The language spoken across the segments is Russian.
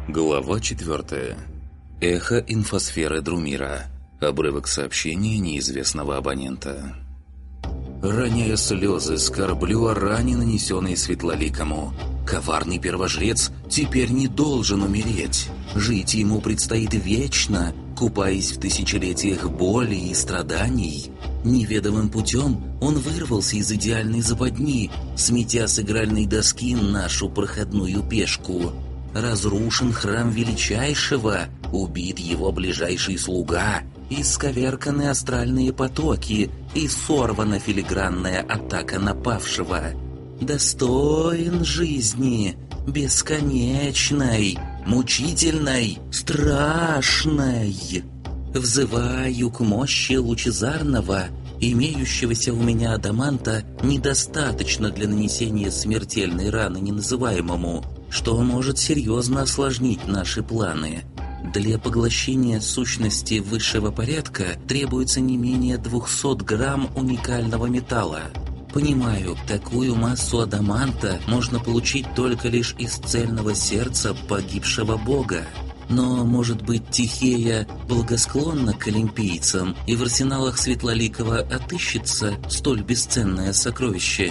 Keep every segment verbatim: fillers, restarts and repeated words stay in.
Глава четвертая. Эхо инфосферы Друмира. Обрывок сообщения неизвестного абонента. Роняя слезы, скорблю о ране, нанесенной Светлоликому. Коварный первожрец теперь не должен умереть. Жить ему предстоит вечно, купаясь в тысячелетиях боли и страданий. Неведомым путем он вырвался из идеальной западни, сметя с игральной доски нашу проходную пешку. Разрушен храм Величайшего, убит его ближайший слуга, исковерканы астральные потоки и сорвана филигранная атака напавшего. Достоин жизни, бесконечной, мучительной, страшной. Взываю к мощи лучезарного, имеющегося у меня адаманта недостаточно для нанесения смертельной раны неназываемому, что может серьезно осложнить наши планы. Для поглощения сущности высшего порядка требуется не менее двухсот грамм уникального металла. Понимаю, такую массу адаманта можно получить только лишь из цельного сердца погибшего бога. Но, может быть, Тихея благосклонна к олимпийцам, и в арсеналах Светлоликова отыщется столь бесценное сокровище.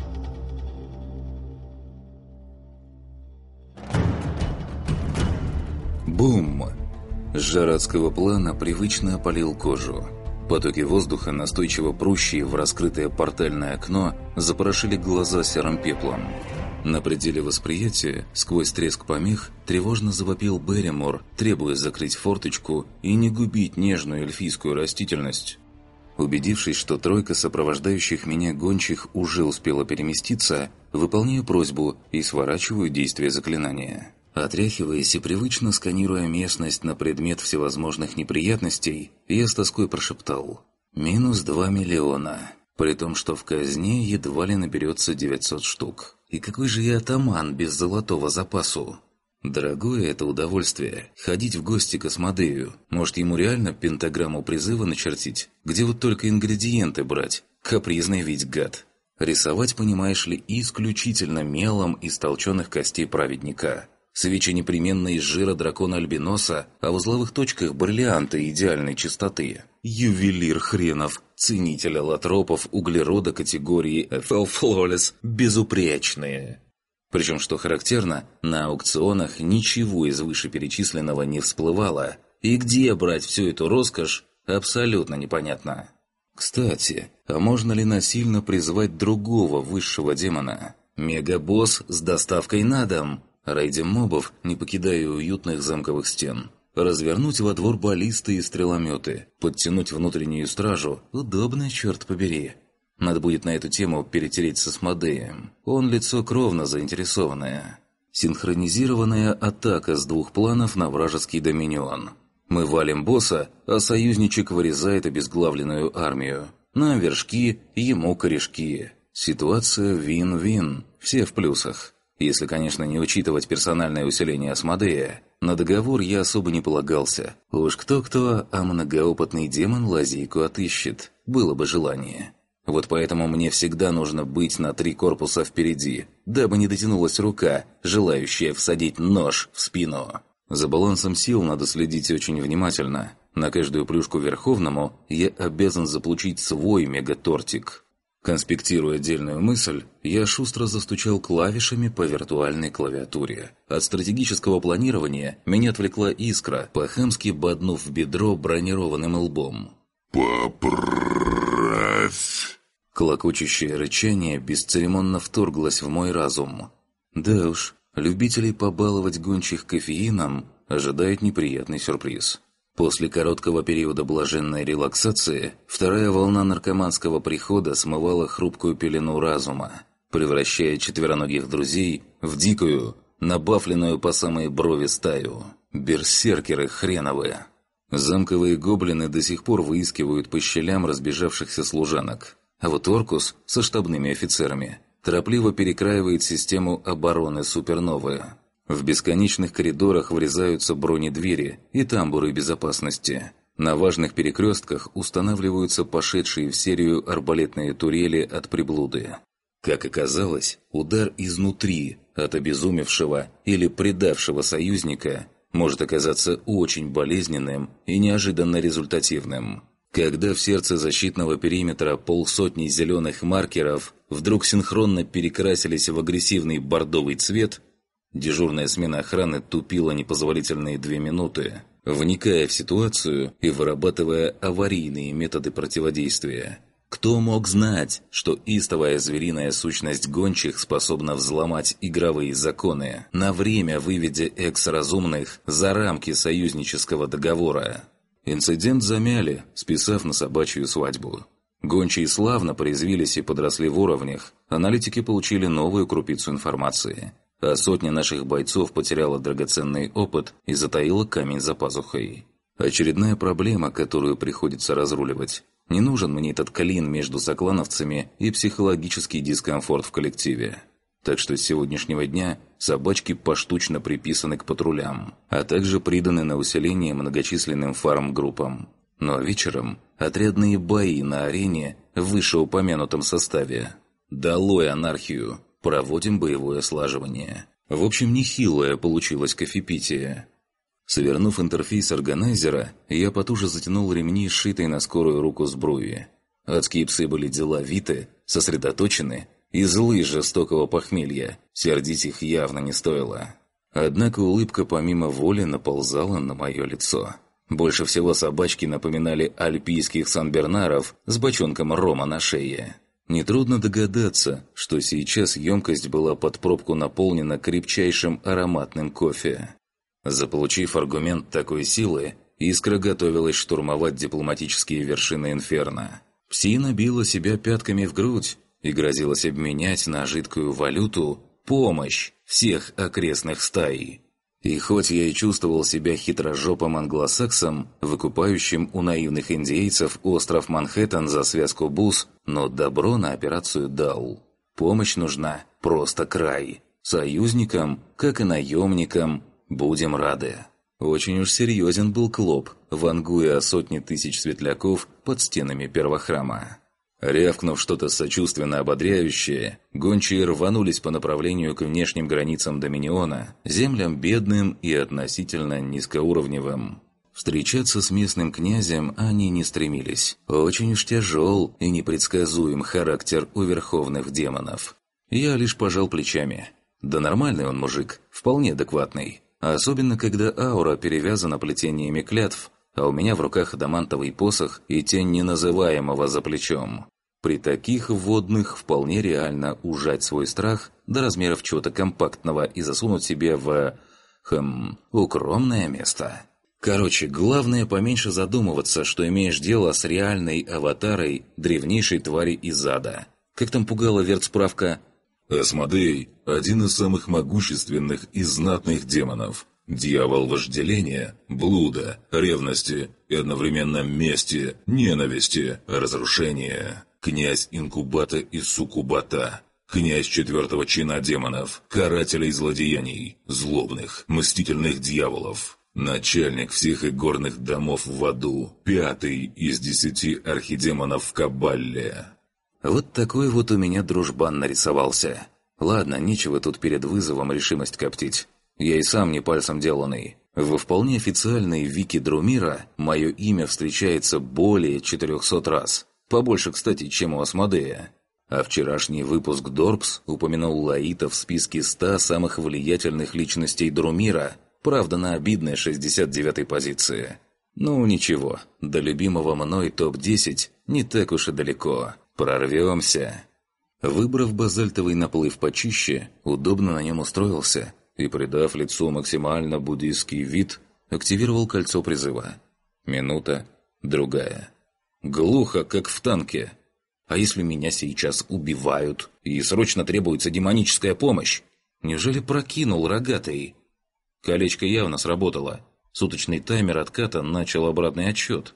Бум! Жар адского плана привычно опалил кожу. Потоки воздуха, настойчиво прущие в раскрытое портальное окно, запорошили глаза серым пеплом. На пределе восприятия, сквозь треск помех, тревожно завопил Берримор, требуя закрыть форточку и не губить нежную эльфийскую растительность. Убедившись, что тройка сопровождающих меня гончих уже успела переместиться, выполняю просьбу и сворачиваю действие заклинания. Отряхиваясь и привычно сканируя местность на предмет всевозможных неприятностей, я с тоской прошептал «Минус два миллиона», при том, что в казне едва ли наберется девятьсот штук. И какой же я атаман без золотого запасу? Дорогое это удовольствие – ходить в гости к Асмодею. Может, ему реально пентаграмму призыва начертить? Где вот только ингредиенты брать? Капризный ведь гад. Рисовать, понимаешь ли, исключительно мелом из толченых костей праведника. Свечи непременно из жира дракона-альбиноса, а в узловых точках бриллианты идеальной чистоты. Ювелир хренов, ценитель аллотропов углерода категории эф эл Flawless, безупречные. Причем, что характерно, на аукционах ничего из вышеперечисленного не всплывало, и где брать всю эту роскошь, абсолютно непонятно. Кстати, а можно ли насильно призвать другого высшего демона? Мегабосс с доставкой на дом? Рейдим мобов, не покидая уютных замковых стен. Развернуть во двор баллисты и стрелометы. Подтянуть внутреннюю стражу. Удобно, черт побери. Надо будет на эту тему перетереть с Асмодеем. Он лицо кровно заинтересованное. Синхронизированная атака с двух планов на вражеский доминион. Мы валим босса, а союзничек вырезает обезглавленную армию. Нам вершки, ему корешки. Ситуация вин-вин. Все в плюсах. Если, конечно, не учитывать персональное усиление Асмодея. На договор я особо не полагался. Уж кто-кто, а многоопытный демон лазейку отыщет. Было бы желание. Вот поэтому мне всегда нужно быть на три корпуса впереди, дабы не дотянулась рука, желающая всадить нож в спину. За балансом сил надо следить очень внимательно. На каждую плюшку Верховному я обязан заполучить свой мегатортик. Конспектируя отдельную мысль, я шустро застучал клавишами по виртуальной клавиатуре. От стратегического планирования меня отвлекла искра, по-хамски боднув в бедро бронированным лбом. «Поправь!» Клокочущее рычание бесцеремонно вторглось в мой разум. Да уж, любителей побаловать гончих кофеином ожидает неприятный сюрприз. После короткого периода блаженной релаксации вторая волна наркоманского прихода смывала хрупкую пелену разума, превращая четвероногих друзей в дикую, набафленную по самые брови стаю. Берсеркеры хреновые. Замковые гоблины до сих пор выискивают по щелям разбежавшихся служанок. А вот Оркус со штабными офицерами торопливо перекраивает систему обороны суперновые. В бесконечных коридорах врезаются бронедвери и тамбуры безопасности. На важных перекрестках устанавливаются пошедшие в серию арбалетные турели от приблуды. Как оказалось, удар изнутри от обезумевшего или предавшего союзника может оказаться очень болезненным и неожиданно результативным. Когда в сердце защитного периметра полсотни зеленых маркеров вдруг синхронно перекрасились в агрессивный бордовый цвет, дежурная смена охраны тупила непозволительные две минуты, вникая в ситуацию и вырабатывая аварийные методы противодействия. Кто мог знать, что истовая звериная сущность гончих способна взломать игровые законы, на время выведя экс-разумных за рамки союзнического договора? Инцидент замяли, списав на собачью свадьбу. Гончие славно порезвились и подросли в уровнях, аналитики получили новую крупицу информации, а сотня наших бойцов потеряла драгоценный опыт и затаила камень за пазухой. Очередная проблема, которую приходится разруливать. Не нужен мне этот клин между соклановцами и психологический дискомфорт в коллективе. Так что с сегодняшнего дня собачки поштучно приписаны к патрулям, а также приданы на усиление многочисленным фарм-группам. Но вечером отрядные бои на арене в вышеупомянутом составе. Долой анархию! Проводим боевое слаживание. В общем, нехилое получилось кофепитие. Свернув интерфейс органайзера, я потуже затянул ремни, сшитой на скорую руку сбруи. Адские псы были деловиты, сосредоточены и злы жестокого похмелья. Сердить их явно не стоило. Однако улыбка помимо воли наползала на мое лицо. Больше всего собачки напоминали альпийских санбернаров с бочонком рома на шее. Нетрудно догадаться, что сейчас емкость была под пробку наполнена крепчайшим ароматным кофе. Заполучив аргумент такой силы, Искра готовилась штурмовать дипломатические вершины Инферно. Псина била себя пятками в грудь и грозилась обменять на жидкую валюту помощь всех окрестных стаи. И хоть я и чувствовал себя хитрожопым англосаксом, выкупающим у наивных индейцев остров Манхэттен за связку бус, но добро на операцию дал. Помощь нужна просто край. Союзникам, как и наемникам, будем рады. Очень уж серьезен был Клоп, вангуя о сотни тысяч светляков под стенами первохрама. Рявкнув что-то сочувственно ободряющее, гончие рванулись по направлению к внешним границам Доминиона, землям бедным и относительно низкоуровневым. Встречаться с местным князем они не стремились. Очень уж тяжел и непредсказуем характер у верховных демонов. Я лишь пожал плечами. Да нормальный он мужик, вполне адекватный. Особенно, когда аура перевязана плетениями клятв, а у меня в руках адамантовый посох и тень неназываемого за плечом. При таких вводных вполне реально ужать свой страх до размеров чего-то компактного и засунуть себе в... хм... укромное место. Короче, главное поменьше задумываться, что имеешь дело с реальной аватарой древнейшей твари из ада. Как там пугала вертсправка? Асмодей – один из самых могущественных и знатных демонов. Дьявол вожделения, блуда, ревности и одновременно мести, ненависти, разрушения. Князь инкубата и суккубата. Князь четвертого чина демонов, карателей злодеяний, злобных, мстительных дьяволов. Начальник всех игорных домов в аду, пятый из десяти архидемонов в Кабалле. Вот такой вот у меня дружбан нарисовался. Ладно, нечего тут перед вызовом решимость коптить. Я и сам не пальцем деланный. Во вполне официальной вики Друмира мое имя встречается более четырехсот раз. Побольше, кстати, чем у Асмодея. А вчерашний выпуск Дорпс упомянул Лаита в списке ста самых влиятельных личностей Друмира, правда на обидной шестьдесят девятой позиции. Ну ничего, до любимого мной топ десять не так уж и далеко. Прорвемся. Выбрав базальтовый наплыв почище, удобно на нем устроился и, придав лицу максимально буддийский вид, активировал кольцо призыва. Минута, другая. Глухо, как в танке. А если меня сейчас убивают и срочно требуется демоническая помощь? Неужели прокинул рогатый? Колечко явно сработало. Суточный таймер отката начал обратный отсчет.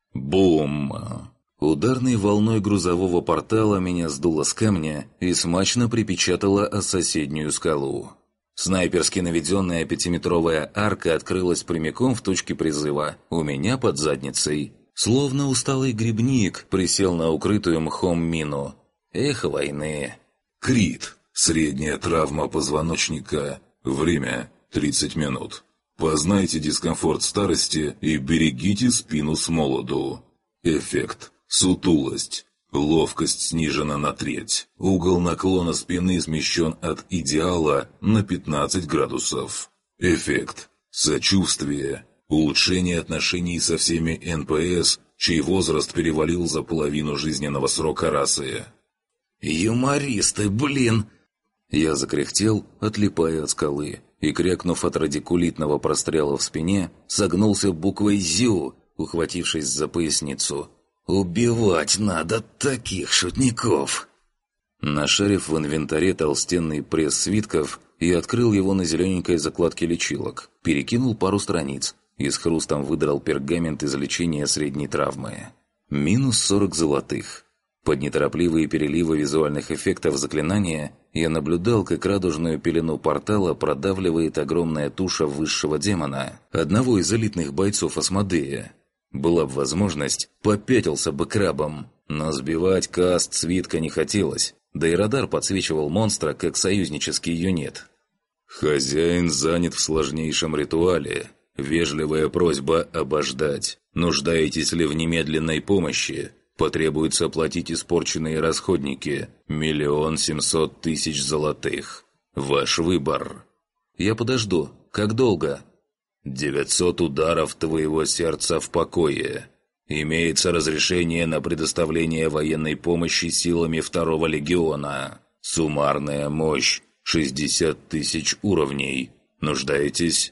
Бум! Ударной волной грузового портала меня сдуло с камня и смачно припечатало о соседнюю скалу. Снайперски наведенная пятиметровая арка открылась прямиком в точке призыва, у меня под задницей. Словно усталый грибник присел на укрытую мхом мину. Эх, войны! Крит. Средняя травма позвоночника. Время тридцать минут. Познайте дискомфорт старости и берегите спину с молоду. Эффект. Сутулость. Ловкость снижена на треть. Угол наклона спины смещен от идеала на пятнадцать градусов. Эффект. Сочувствие. Улучшение отношений со всеми эн пэ эс, чей возраст перевалил за половину жизненного срока расы. «Юмористы, блин!» Я закряхтел, отлипая от скалы, и, крякнув от радикулитного прострела в спине, согнулся буквой «Зю», ухватившись за поясницу. «Убивать надо таких шутников!» Нашарив в инвентаре толстенный пресс свитков, я открыл его на зелененькой закладке лечилок, перекинул пару страниц и с хрустом выдрал пергамент из лечения средней травмы. Минус сорок золотых. Под неторопливые переливы визуальных эффектов заклинания я наблюдал, как радужную пелену портала продавливает огромная туша высшего демона, одного из элитных бойцов Асмодея. Была бы возможность, попятился бы крабом, но сбивать каст свитка не хотелось, да и радар подсвечивал монстра как союзнический юнит. «Хозяин занят в сложнейшем ритуале. Вежливая просьба обождать. Нуждаетесь ли в немедленной помощи? Потребуется оплатить испорченные расходники. Миллион семьсот тысяч золотых. Ваш выбор». «Я подожду. Как долго?» «Девятьсот ударов твоего сердца в покое. Имеется разрешение на предоставление военной помощи силами второго легиона. Суммарная мощь шестьдесят тысяч уровней. Нуждаетесь?»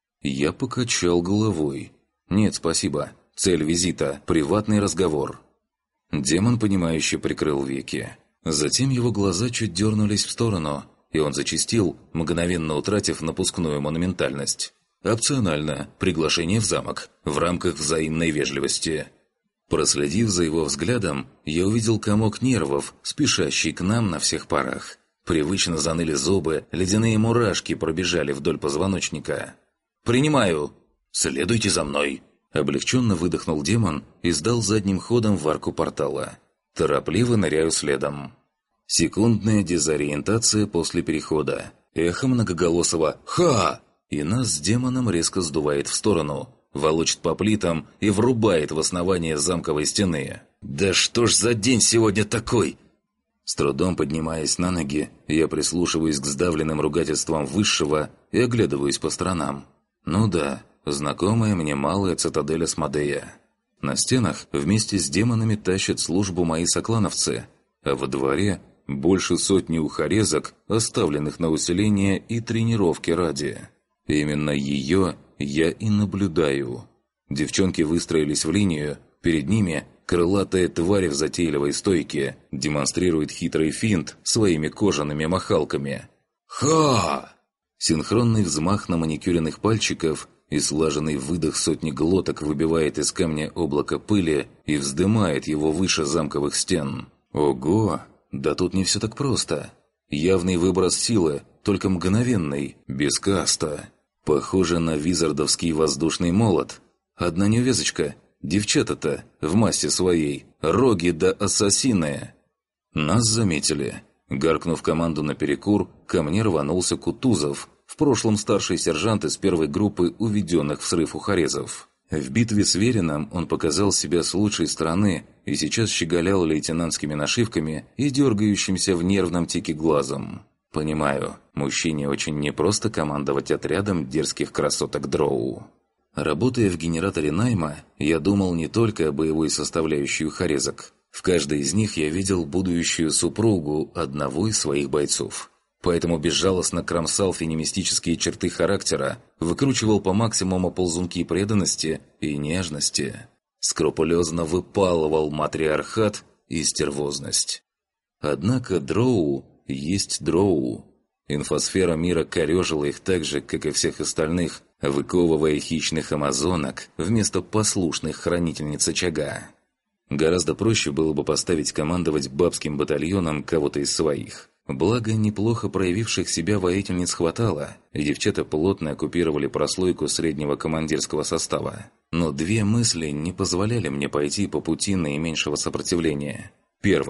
Я покачал головой. «Нет, спасибо. Цель визита – приватный разговор». Демон, понимающе прикрыл веки. Затем его глаза чуть дернулись в сторону, и он зачастил, мгновенно утратив напускную монументальность. «Опционально. Приглашение в замок. В рамках взаимной вежливости». Проследив за его взглядом, я увидел комок нервов, спешащий к нам на всех парах. Привычно заныли зубы, ледяные мурашки пробежали вдоль позвоночника. «Принимаю! Следуйте за мной!» Облегченно выдохнул демон и сдал задним ходом в арку портала. Торопливо ныряю следом. Секундная дезориентация после перехода. Эхо многоголосого «Ха!» И нас с демоном резко сдувает в сторону, волочит по плитам и врубает в основание замковой стены. «Да что ж за день сегодня такой?» С трудом поднимаясь на ноги, я прислушиваюсь к сдавленным ругательствам высшего и оглядываюсь по сторонам. Ну да, знакомая мне малая цитадель Асмодея. На стенах вместе с демонами тащат службу мои соклановцы, а во дворе больше сотни ухорезок, оставленных на усиление и тренировки ради. Именно ее я и наблюдаю. Девчонки выстроились в линию, перед ними крылатая тварь в затейливой стойке демонстрирует хитрый финт своими кожаными махалками. «Ха!» Синхронный взмах на маникюренных пальчиков и слаженный выдох сотни глоток выбивает из камня облако пыли и вздымает его выше замковых стен. Ого! Да тут не все так просто. Явный выброс силы, только мгновенный, без каста. Похоже на визардовский воздушный молот. Одна неувязочка. Девчата-то в массе своей, роги да ассасины. Нас заметили. Гаркнув команду наперекур, ко мне рванулся Кутузов, в прошлом старший сержант из первой группы уведенных в срыв ухорезов. В битве с Верином он показал себя с лучшей стороны и сейчас щеголял лейтенантскими нашивками и дергающимся в нервном тике глазом. Понимаю, мужчине очень непросто командовать отрядом дерзких красоток Дроу. Работая в генераторе найма, я думал не только о боевой составляющей ухорезок. В каждой из них я видел будущую супругу одного из своих бойцов. Поэтому безжалостно кромсал феминистические черты характера, выкручивал по максимуму ползунки преданности и нежности. Скрупулезно выпалывал матриархат и стервозность. Однако Дроу есть Дроу. Инфосфера мира корежила их так же, как и всех остальных, выковывая хищных амазонок вместо послушных хранительниц очага. Гораздо проще было бы поставить командовать бабским батальоном кого-то из своих. Благо, неплохо проявивших себя воительниц хватало, и девчата плотно оккупировали прослойку среднего командирского состава. Но две мысли не позволяли мне пойти по пути наименьшего сопротивления. Первое.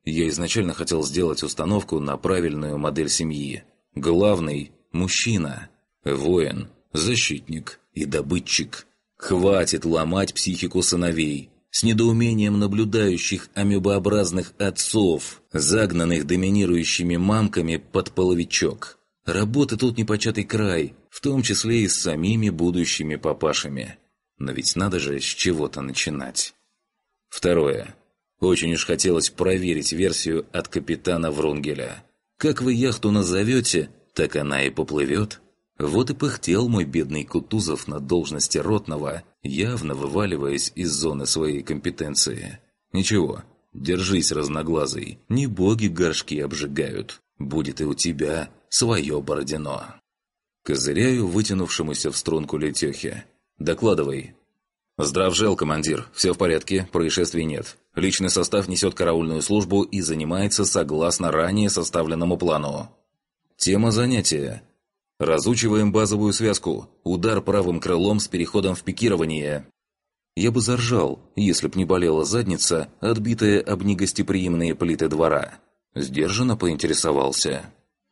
Я изначально хотел сделать установку на правильную модель семьи. Главный – мужчина, воин, защитник и добытчик. Хватит ломать психику сыновей, с недоумением наблюдающих амебообразных отцов, загнанных доминирующими мамками под половичок. Работы тут непочатый край, в том числе и с самими будущими папашами. Но ведь надо же с чего-то начинать. Второе. Очень уж хотелось проверить версию от капитана Врунгеля. Как вы яхту назовете, так она и поплывет. Вот и пыхтел мой бедный Кутузов на должности ротного, явно вываливаясь из зоны своей компетенции. Ничего, держись, разноглазый, не боги горшки обжигают. Будет и у тебя свое Бородино. Козыряю вытянувшемуся в струнку Летехе. Докладывай. Здравжел, командир. Все в порядке, происшествий нет. Личный состав несет караульную службу и занимается согласно ранее составленному плану. Тема занятия. Разучиваем базовую связку. Удар правым крылом с переходом в пикирование. Я бы заржал, если б не болела задница, отбитая об негостеприимные плиты двора. Сдержанно поинтересовался.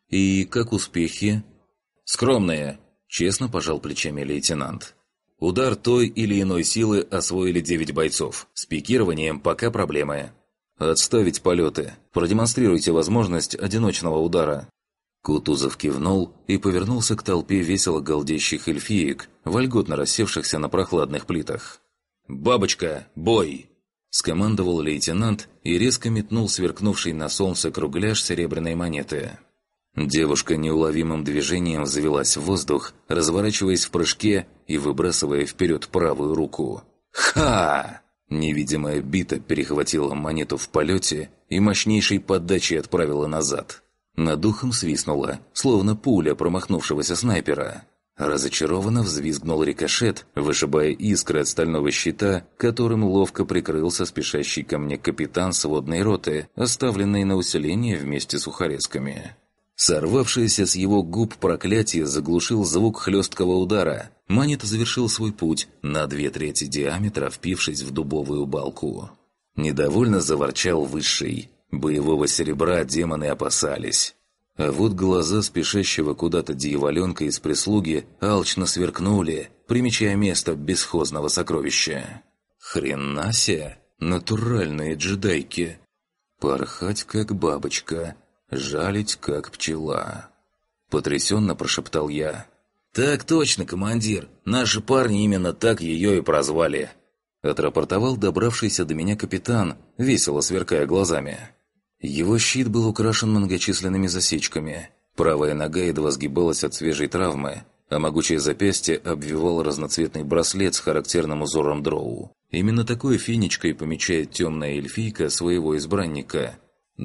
И как успехи? Скромные. Честно пожал плечами лейтенант. Удар той или иной силы освоили девять бойцов. С пикированием пока проблемы. Отставить полеты. Продемонстрируйте возможность одиночного удара. Кутузов кивнул и повернулся к толпе весело галдящих эльфиек, вольготно рассевшихся на прохладных плитах. «Бабочка, бой!» – скомандовал лейтенант и резко метнул сверкнувший на солнце кругляш серебряной монеты. Девушка неуловимым движением завелась в воздух, разворачиваясь в прыжке и выбрасывая вперед правую руку. «Ха!» Невидимая бита перехватила монету в полете и мощнейшей подачей отправила назад. Над ухом свистнула, словно пуля промахнувшегося снайпера. Разочарованно взвизгнул рикошет, вышибая искры от стального щита, которым ловко прикрылся спешащий ко мне капитан сводной роты, оставленный на усиление вместе с ухаресками. Сорвавшееся с его губ проклятие заглушил звук хлесткого удара. Монета завершил свой путь, на две трети диаметра впившись в дубовую балку. Недовольно заворчал высший. Боевого серебра демоны опасались. А вот глаза спешащего куда-то дьяволенка из прислуги алчно сверкнули, примечая место бесхозного сокровища. Хрена себе, натуральные джедайки. Порхать как бабочка, жалить как пчела. Потрясенно прошептал я. «Так точно, командир. Наши парни именно так ее и прозвали», отрапортовал добравшийся до меня капитан, весело сверкая глазами. Его щит был украшен многочисленными засечками. Правая нога едва сгибалась от свежей травмы, а могучее запястье обвивал разноцветный браслет с характерным узором дроу. Именно такой финичкой помечает темная эльфийка своего избранника.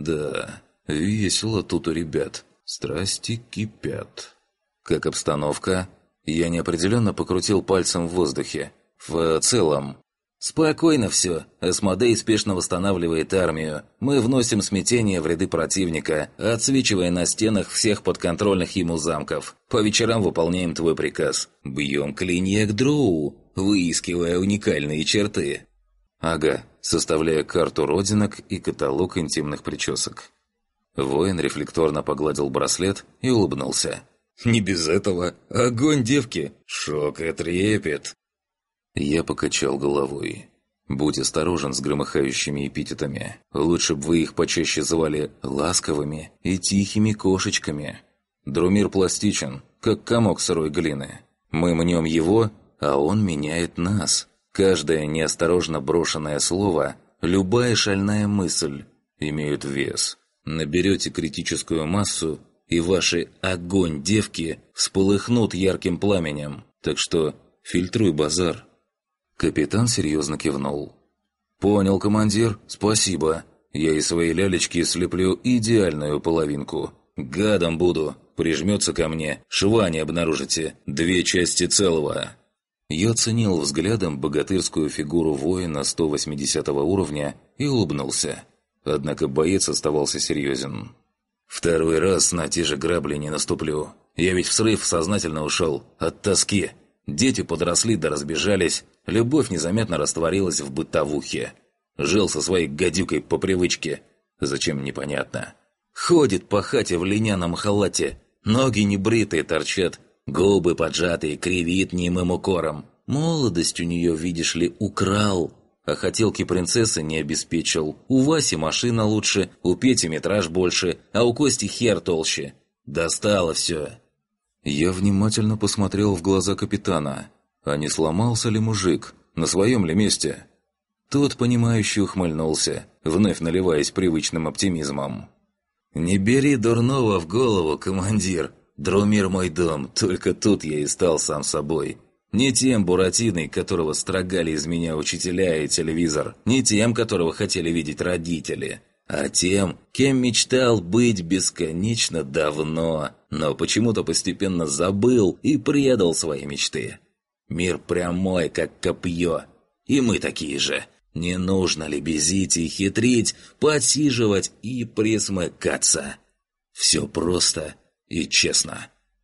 Да, весело тут у ребят. Страсти кипят. Как обстановка? Я неопределенно покрутил пальцем в воздухе. В целом. «Спокойно все. Асмодей спешно восстанавливает армию. Мы вносим смятение в ряды противника, отсвечивая на стенах всех подконтрольных ему замков. По вечерам выполняем твой приказ. Бьем клинья к дроу, выискивая уникальные черты». Ага, составляя карту родинок и каталог интимных причесок. Воин рефлекторно погладил браслет и улыбнулся. «Не без этого. Огонь, девки! Шок и трепет!» Я покачал головой. «Будь осторожен с громыхающими эпитетами. Лучше бы вы их почаще звали ласковыми и тихими кошечками. Друмир пластичен, как комок сырой глины. Мы мнем его, а он меняет нас. Каждое неосторожно брошенное слово, любая шальная мысль имеют вес. Наберете критическую массу, и ваши огонь, девки, всполыхнут ярким пламенем. Так что фильтруй базар». Капитан серьезно кивнул. «Понял, командир, спасибо. Я из своей лялечки слеплю идеальную половинку. Гадом буду. Прижмется ко мне, шва не обнаружите. Две части целого». Я оценил взглядом богатырскую фигуру воина сто восьмидесятого уровня и улыбнулся. Однако боец оставался серьезен. «Второй раз на те же грабли не наступлю. Я ведь в срыв сознательно ушел. От тоски. Дети подросли да разбежались. Любовь незаметно растворилась в бытовухе. Жил со своей гадюкой по привычке. Зачем, непонятно. Ходит по хате в льняном халате, ноги небритые торчат, губы поджатые, кривит немым укором. Молодость у нее, видишь ли, украл, а хотелки принцессы не обеспечил. У Васи машина лучше, у Пети метраж больше, а у Кости хер толще. Достало все. Я внимательно посмотрел в глаза капитана. А не сломался ли мужик? На своем ли месте? Тот, понимающе ухмыльнулся, вновь наливаясь привычным оптимизмом. «Не бери дурного в голову, командир. Друмир мой дом, только тут я и стал сам собой. Не тем Буратиной, которого строгали из меня учителя и телевизор, не тем, которого хотели видеть родители, а тем, кем мечтал быть бесконечно давно, но почему-то постепенно забыл и предал свои мечты. Мир прямой, как копье, и мы такие же. Не нужно лебезить и хитрить, подсиживать и присмыкаться. Все просто и честно.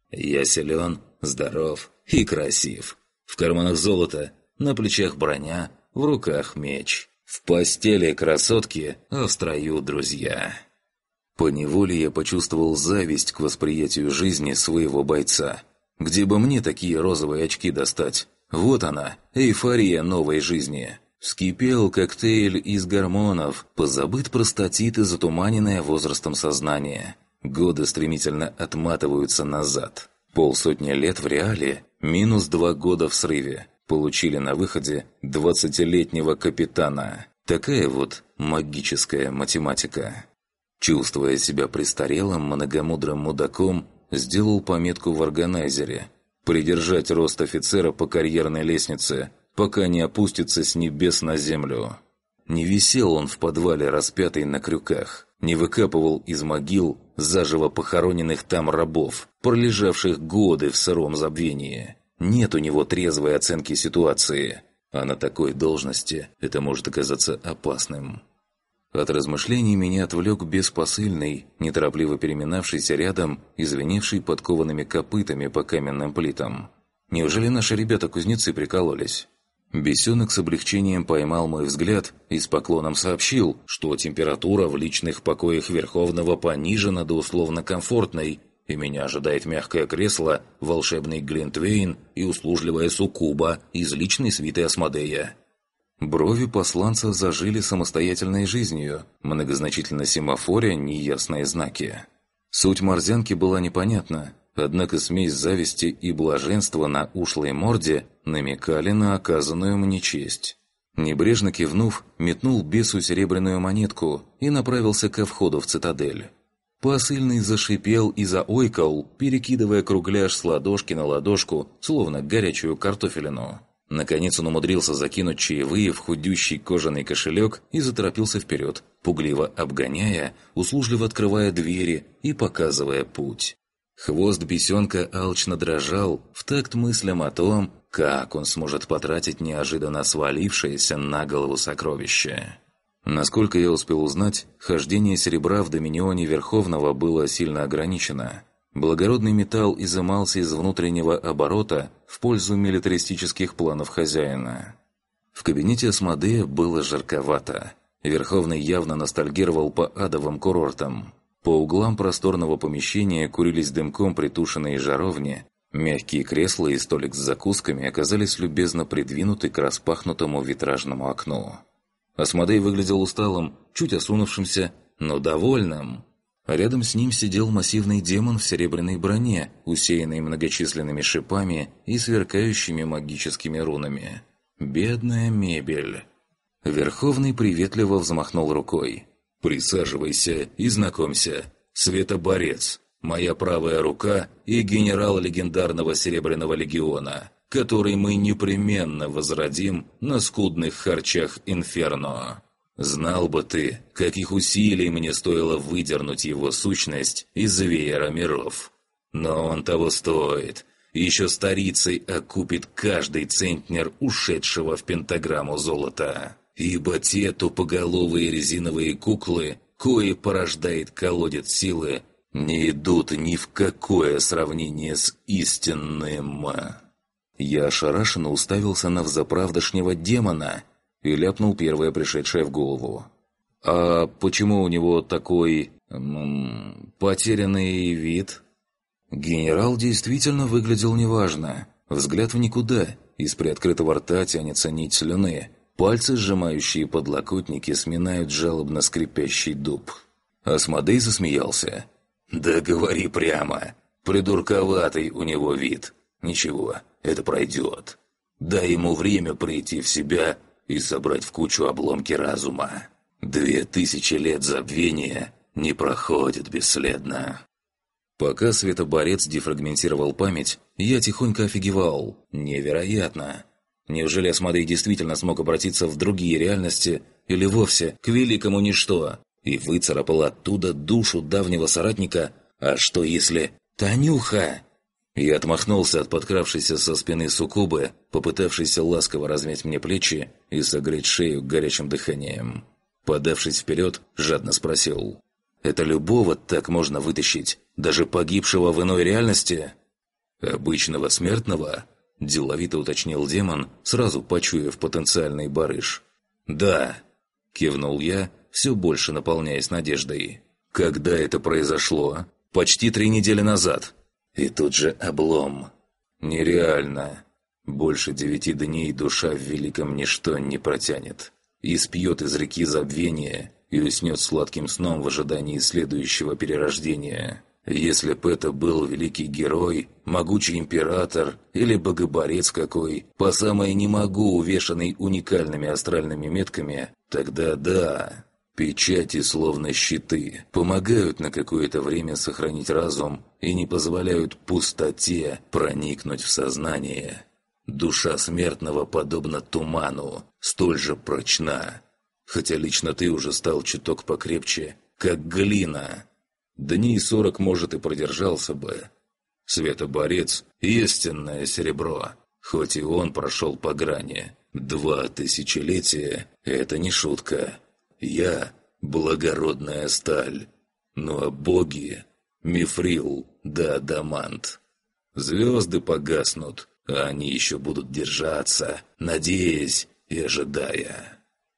Я силен, здоров и красив. В карманах золото, на плечах броня, в руках меч. В постели красотки, а в строю друзья. Поневоле я почувствовал зависть к восприятию жизни своего бойца. Где бы мне такие розовые очки достать? Вот она, эйфория новой жизни. Вскипел коктейль из гормонов, позабыт простатит и затуманенное возрастом сознание. Годы стремительно отматываются назад. Полсотни лет в реале, минус два года в срыве. Получили на выходе двадцатилетнего капитана. Такая вот магическая математика. Чувствуя себя престарелым многомудрым мудаком, сделал пометку в органайзере. Придержать рост офицера по карьерной лестнице, пока не опустится с небес на землю. Не висел он в подвале, распятый на крюках, не выкапывал из могил заживо похороненных там рабов, пролежавших годы в сыром забвении. Нет у него трезвой оценки ситуации, а на такой должности это может оказаться опасным. От размышлений меня отвлек беспосыльный, неторопливо переминавшийся рядом и звеневший подкованными копытами по каменным плитам. Неужели наши ребята-кузнецы прикололись? Бесенок с облегчением поймал мой взгляд и с поклоном сообщил, что температура в личных покоях Верховного понижена до условно-комфортной, и меня ожидает мягкое кресло, волшебный глинтвейн и услужливая суккуба из личной свиты Асмодея. Брови посланца зажили самостоятельной жизнью, многозначительно семафоря неясные знаки. Суть морзянки была непонятна, однако смесь зависти и блаженства на ушлой морде намекали на оказанную мне честь. Небрежно кивнув, метнул бесу серебряную монетку и направился ко входу в цитадель. Посыльный зашипел и заойкал, перекидывая кругляш с ладошки на ладошку, словно горячую картофелину. Наконец он умудрился закинуть чаевые в худющий кожаный кошелек и заторопился вперед, пугливо обгоняя, услужливо открывая двери и показывая путь. Хвост бесенка алчно дрожал в такт мыслям о том, как он сможет потратить неожиданно свалившееся на голову сокровище. Насколько я успел узнать, хождение серебра в доминионе Верховного было сильно ограничено. Благородный металл изымался из внутреннего оборота в пользу милитаристических планов хозяина. В кабинете Асмодея было жарковато. Верховный явно ностальгировал по адовым курортам. По углам просторного помещения курились дымком притушенные жаровни. Мягкие кресла и столик с закусками оказались любезно придвинуты к распахнутому витражному окну. Асмодей выглядел усталым, чуть осунувшимся, но довольным. А рядом с ним сидел массивный демон в серебряной броне, усеянной многочисленными шипами и сверкающими магическими рунами. Бедная мебель. Верховный приветливо взмахнул рукой. «Присаживайся и знакомься. Светоборец, моя правая рука и генерал легендарного Серебряного легиона, который мы непременно возродим на скудных харчах Инферно. Знал бы ты, каких усилий мне стоило выдернуть его сущность из веера миров. Но он того стоит. Еще старицей окупит каждый центнер ушедшего в пентаграмму золота. Ибо те тупоголовые резиновые куклы, кои порождает колодец силы, не идут ни в какое сравнение с истинным». Я ошарашенно уставился на взаправдошнего демона и ляпнул первое пришедшее в голову. «А почему у него такой... М, потерянный вид?» Генерал действительно выглядел неважно. Взгляд в никуда, из приоткрытого рта тянется нить слюны. Пальцы, сжимающие подлокотники, сминают жалобно скрипящий дуб. Асмодей засмеялся. «Да говори прямо. Придурковатый у него вид. Ничего, это пройдет. Дай ему время прийти в себя и собрать в кучу обломки разума. Две тысячи лет забвения не проходят бесследно». Пока Светоборец дефрагментировал память, я тихонько офигевал. Невероятно! Неужели Асмодей действительно смог обратиться в другие реальности или вовсе к великому ничто и выцарапал оттуда душу давнего соратника? А что если... Танюха! Я отмахнулся от подкравшейся со спины суккубы, попытавшейся ласково размять мне плечи и согреть шею горячим дыханием. Подавшись вперед, жадно спросил: «Это любого так можно вытащить, даже погибшего в иной реальности?» «Обычного смертного?» – деловито уточнил демон, сразу почуяв потенциальный барыш. «Да», – кивнул я, все больше наполняясь надеждой. «Когда это произошло?» «Почти три недели назад». И тут же облом. «Нереально. Больше девяти дней душа в великом ничто не протянет. И спьет из реки забвения и уснет сладким сном в ожидании следующего перерождения. Если б это был великий герой, могучий император или богоборец какой, по самое не могу, увешанный уникальными астральными метками, тогда да, печати, словно щиты, помогают на какое-то время сохранить разум и не позволяют пустоте проникнуть в сознание. Душа смертного подобна туману, столь же прочна. Хотя лично ты уже стал чуток покрепче, как глина. Дней сорок, может, и продержался бы. Светоборец — истинное серебро, хоть и он прошел по грани. Два тысячелетия — это не шутка. Я — благородная сталь. Ну а боги — мифрил да адамант. Звезды погаснут, а они еще будут держаться, надеясь и ожидая».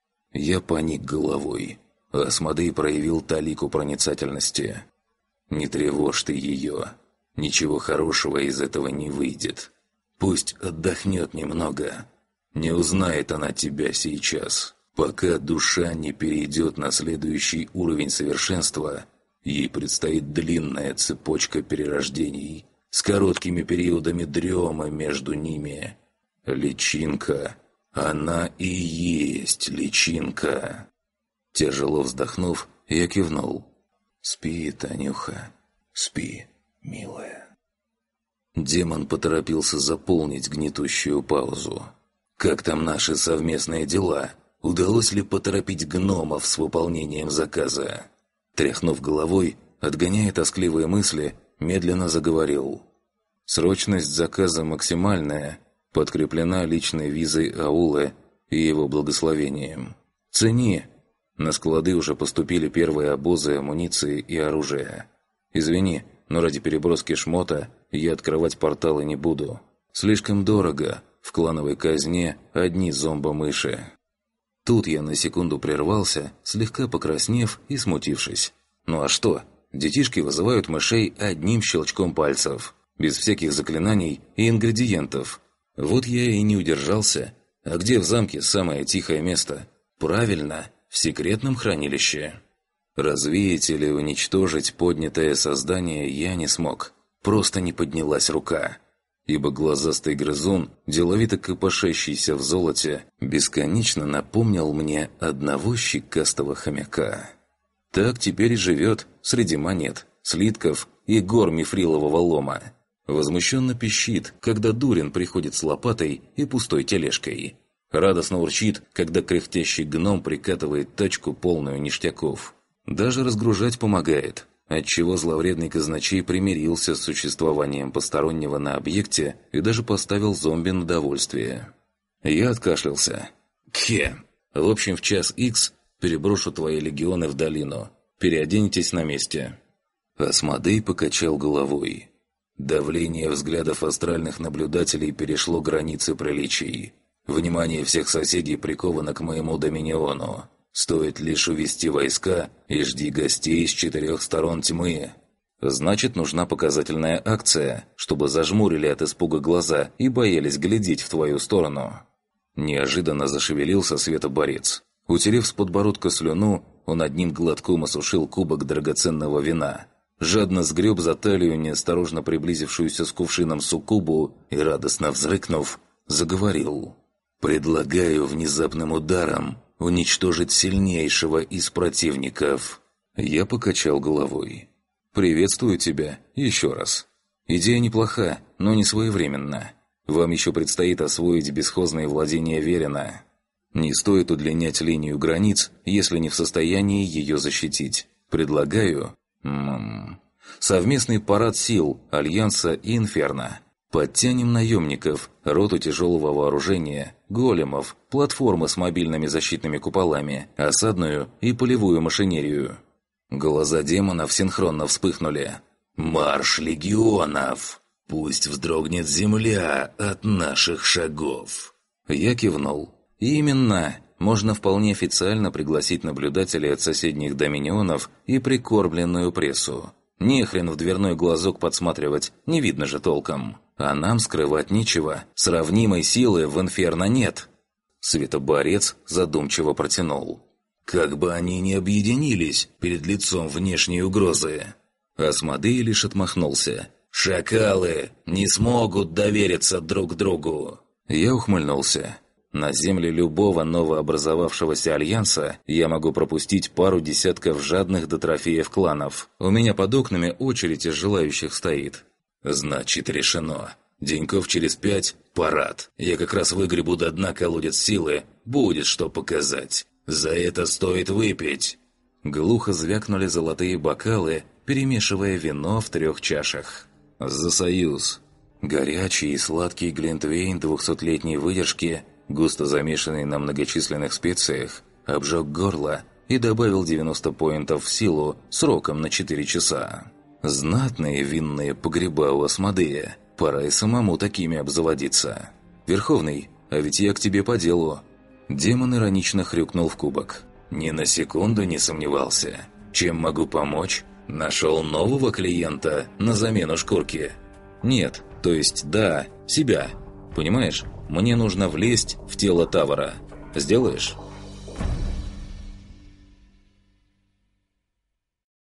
Я поник головой. Асмодей проявил талику проницательности. «Не тревожь ты ее. Ничего хорошего из этого не выйдет. Пусть отдохнет немного. Не узнает она тебя сейчас. Пока душа не перейдет на следующий уровень совершенства, ей предстоит длинная цепочка перерождений с короткими периодами дремы между ними. Личинка. Она и есть личинка». Тяжело вздохнув, я кивнул. «Спи, Танюха, спи, милая». Демон поторопился заполнить гнетущую паузу. «Как там наши совместные дела? Удалось ли поторопить гномов с выполнением заказа?» Тряхнув головой, отгоняя тоскливые мысли, медленно заговорил. «Срочность заказа максимальная, подкреплена личной визой аула и его благословением. Цени!» На склады уже поступили первые обозы амуниции и оружия. Извини, но ради переброски шмота я открывать порталы не буду. Слишком дорого, в клановой казне одни зомбо-мыши. Тут я на секунду прервался, слегка покраснев и смутившись. Ну а что? Детишки вызывают мышей одним щелчком пальцев, без всяких заклинаний и ингредиентов. Вот я и не удержался. А где в замке самое тихое место? Правильно, в секретном хранилище. Развеять или уничтожить поднятое создание я не смог. Просто не поднялась рука. Ибо глазастый грызун, деловито копошащийся в золоте, бесконечно напомнил мне одного щекастого хомяка. Так теперь и живет среди монет, слитков и гор мифрилового лома. Возмущенно пищит, когда дурень приходит с лопатой и пустой тележкой. Радостно урчит, когда кряхтящий гном прикатывает тачку, полную ништяков. Даже разгружать помогает, отчего зловредный казначей примирился с существованием постороннего на объекте и даже поставил зомби на довольствие. Я откашлялся. «Кхе! В общем, в час икс переброшу твои легионы в долину. Переоденьтесь на месте». Асмодей покачал головой. Давление взглядов астральных наблюдателей перешло границы приличий. Внимание всех соседей приковано к моему доминиону. Стоит лишь увести войска и жди гостей с четырех сторон тьмы. Значит, нужна показательная акция, чтобы зажмурили от испуга глаза и боялись глядеть в твою сторону. Неожиданно зашевелился светоборец. Утерев с подбородка слюну, он одним глотком осушил кубок драгоценного вина. Жадно сгреб за талию неосторожно приблизившуюся с кувшином суккубу и, радостно взрыкнув, заговорил. «Предлагаю внезапным ударом уничтожить сильнейшего из противников». Я покачал головой. «Приветствую тебя еще раз. Идея неплоха, но не своевременна. Вам еще предстоит освоить бесхозные владения Верина. Не стоит удлинять линию границ, если не в состоянии ее защитить. Предлагаю... М-м, совместный парад сил Альянса и Инферно. Подтянем наемников, роту тяжелого вооружения, големов, платформы с мобильными защитными куполами, осадную и полевую машинерию». Глаза демонов синхронно вспыхнули. «Марш легионов! Пусть вздрогнет земля от наших шагов!» Я кивнул. «Именно! Можно вполне официально пригласить наблюдателей от соседних доминионов и прикормленную прессу. Нехрен в дверной глазок подсматривать, не видно же толком. А нам скрывать нечего, сравнимой силы в Инферно нет». Светоборец задумчиво протянул. «Как бы они ни объединились перед лицом внешней угрозы». Асмодей лишь отмахнулся. «Шакалы не смогут довериться друг другу». Я ухмыльнулся. На земле любого новообразовавшегося альянса я могу пропустить пару десятков жадных до трофеев кланов. У меня под окнами очередь из желающих стоит. «Значит, решено. Деньков через пять – парад. Я как раз выгребу до дна колодец силы. Будет что показать. За это стоит выпить». Глухо звякнули золотые бокалы, перемешивая вино в трех чашах. «За союз!» Горячий и сладкий глинтвейн двухсотлетней выдержки, густо замешанный на многочисленных специях, обжег горло и добавил девяносто поинтов в силу сроком на четыре часа. Знатные винные погреба у Асмодея. Пора и самому такими обзаводиться. «Верховный, а ведь я к тебе по делу». Демон иронично хрюкнул в кубок. «Ни на секунду не сомневался. Чем могу помочь? Нашел нового клиента на замену шкурки?» «Нет, то есть да, себя. Понимаешь, мне нужно влезть в тело Тавара. Сделаешь?»